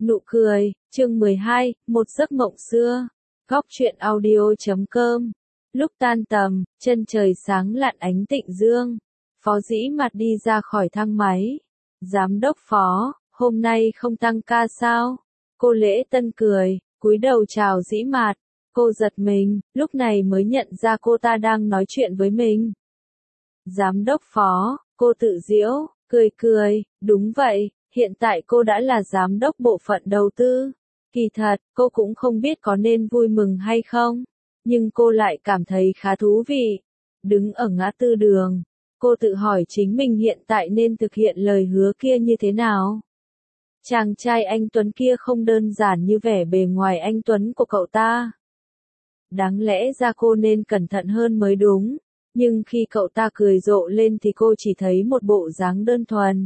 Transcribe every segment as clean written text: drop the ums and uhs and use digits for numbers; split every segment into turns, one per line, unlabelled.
Nụ cười, chương 12, một giấc mộng xưa. Góc truyện audio.com. Lúc tan tầm, chân trời sáng lạn ánh tịnh dương. Phó Dĩ Mạt đi ra khỏi thang máy. Giám đốc Phó, hôm nay không tăng ca sao? Cô Lễ Tân cười, cúi đầu chào Dĩ Mạt. Cô giật mình, lúc này mới nhận ra cô ta đang nói chuyện với mình. Giám đốc Phó, cô tự giễu, cười, đúng vậy. Hiện tại cô đã là giám đốc bộ phận đầu tư. Kỳ thật, cô cũng không biết có nên vui mừng hay không. Nhưng cô lại cảm thấy khá thú vị. Đứng ở ngã tư đường, cô tự hỏi chính mình hiện tại nên thực hiện lời hứa kia như thế nào. Chàng trai anh Tuấn kia không đơn giản như vẻ bề ngoài anh Tuấn của cậu ta. Đáng lẽ ra cô nên cẩn thận hơn mới đúng. Nhưng khi cậu ta cười rộ lên thì cô chỉ thấy một bộ dáng đơn thuần.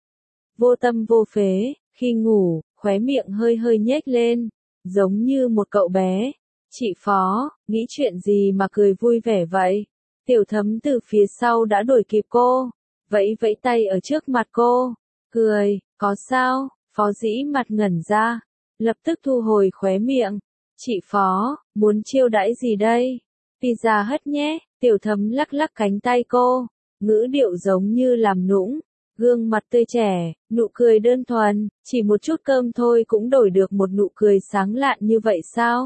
Vô tâm vô phế, khi ngủ, khóe miệng hơi nhếch lên, giống như một cậu bé. Chị Phó, nghĩ chuyện gì mà cười vui vẻ vậy? Tiểu Thấm từ phía sau đã đuổi kịp cô, vẫy tay ở trước mặt cô, cười, có sao? Phó Dĩ Mạt ngẩn ra, lập tức thu hồi khóe miệng. Chị Phó, muốn chiêu đãi gì đây? Pizza Hut nhé, Tiểu Thấm lắc cánh tay cô, ngữ điệu giống như làm nũng. Gương mặt tươi trẻ, nụ cười đơn thuần, chỉ một chút cơm thôi cũng đổi được một nụ cười sáng lạn như vậy sao?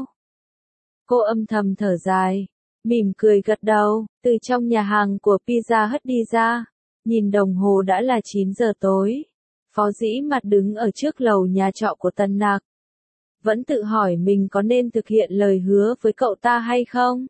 Cô âm thầm thở dài, mỉm cười gật đầu, từ trong nhà hàng của Pizza Hut đi ra, nhìn đồng hồ đã là 9 giờ tối. Phó Dĩ Mạt đứng ở trước lầu nhà trọ của Tần Nặc. Vẫn tự hỏi mình có nên thực hiện lời hứa với cậu ta hay không?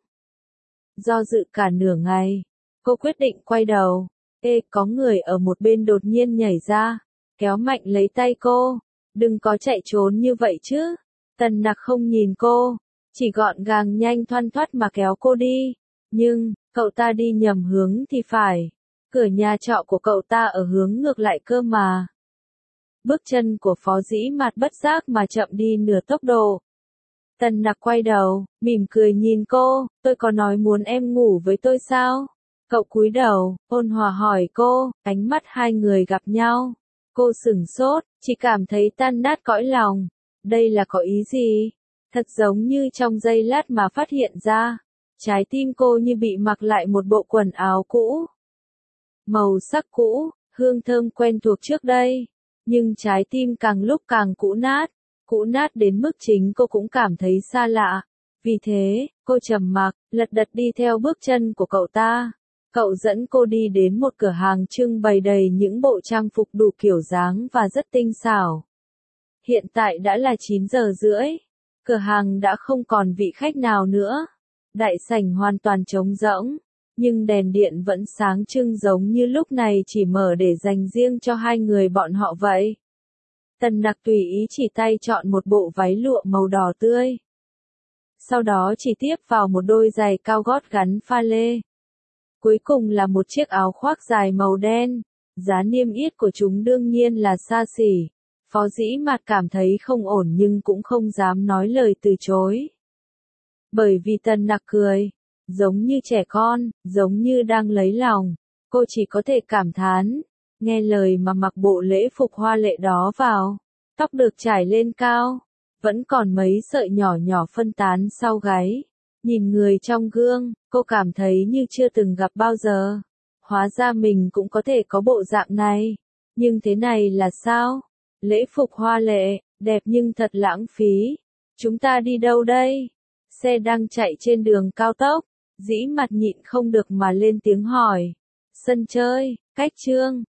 Do dự cả nửa ngày, cô quyết định quay đầu. Có người ở một bên đột nhiên nhảy ra, kéo mạnh lấy tay cô. Đừng có chạy trốn như vậy chứ. Tần Nặc không nhìn cô, chỉ gọn gàng nhanh thoăn thoắt mà kéo cô đi. Nhưng, cậu ta đi nhầm hướng thì phải. Cửa nhà trọ của cậu ta ở hướng ngược lại cơ mà. Bước chân của Phó Dĩ Mạt bất giác mà chậm đi nửa tốc độ. Tần Nặc quay đầu, mỉm cười nhìn cô, tôi có nói muốn em ngủ với tôi sao? Cậu cúi đầu, ôn hòa hỏi cô, ánh mắt hai người gặp nhau. Cô sửng sốt, chỉ cảm thấy tan nát cõi lòng. Đây là có ý gì? Thật giống như trong giây lát mà phát hiện ra. Trái tim cô như bị mặc lại một bộ quần áo cũ. Màu sắc cũ, hương thơm quen thuộc trước đây. Nhưng trái tim càng lúc càng cũ nát đến mức chính cô cũng cảm thấy xa lạ. Vì thế, cô trầm mặc, lật đật đi theo bước chân của cậu ta. Cậu dẫn cô đi đến một cửa hàng trưng bày đầy những bộ trang phục đủ kiểu dáng và rất tinh xảo. Hiện tại đã là 9 giờ rưỡi. Cửa hàng đã không còn vị khách nào nữa. Đại sảnh hoàn toàn trống rỗng. Nhưng đèn điện vẫn sáng trưng giống như lúc này chỉ mở để dành riêng cho hai người bọn họ vậy. Tần Nặc tùy ý chỉ tay chọn một bộ váy lụa màu đỏ tươi. Sau đó chỉ tiếp vào một đôi giày cao gót gắn pha lê. Cuối cùng là một chiếc áo khoác dài màu đen, giá niêm yết của chúng đương nhiên là xa xỉ. Phó Dĩ Mạt cảm thấy không ổn nhưng cũng không dám nói lời từ chối. Bởi vì Tần Nặc cười, giống như trẻ con, giống như đang lấy lòng, cô chỉ có thể cảm thán, nghe lời mà mặc bộ lễ phục hoa lệ đó vào, tóc được trải lên cao, vẫn còn mấy sợi nhỏ phân tán sau gáy. Nhìn người trong gương, cô cảm thấy như chưa từng gặp bao giờ. Hóa ra mình cũng có thể có bộ dạng này. Nhưng thế này là sao? Lễ phục hoa lệ, đẹp nhưng thật lãng phí. Chúng ta đi đâu đây? Xe đang chạy trên đường cao tốc. Dĩ Mạt nhịn không được mà lên tiếng hỏi. Sân chơi, cách Trương,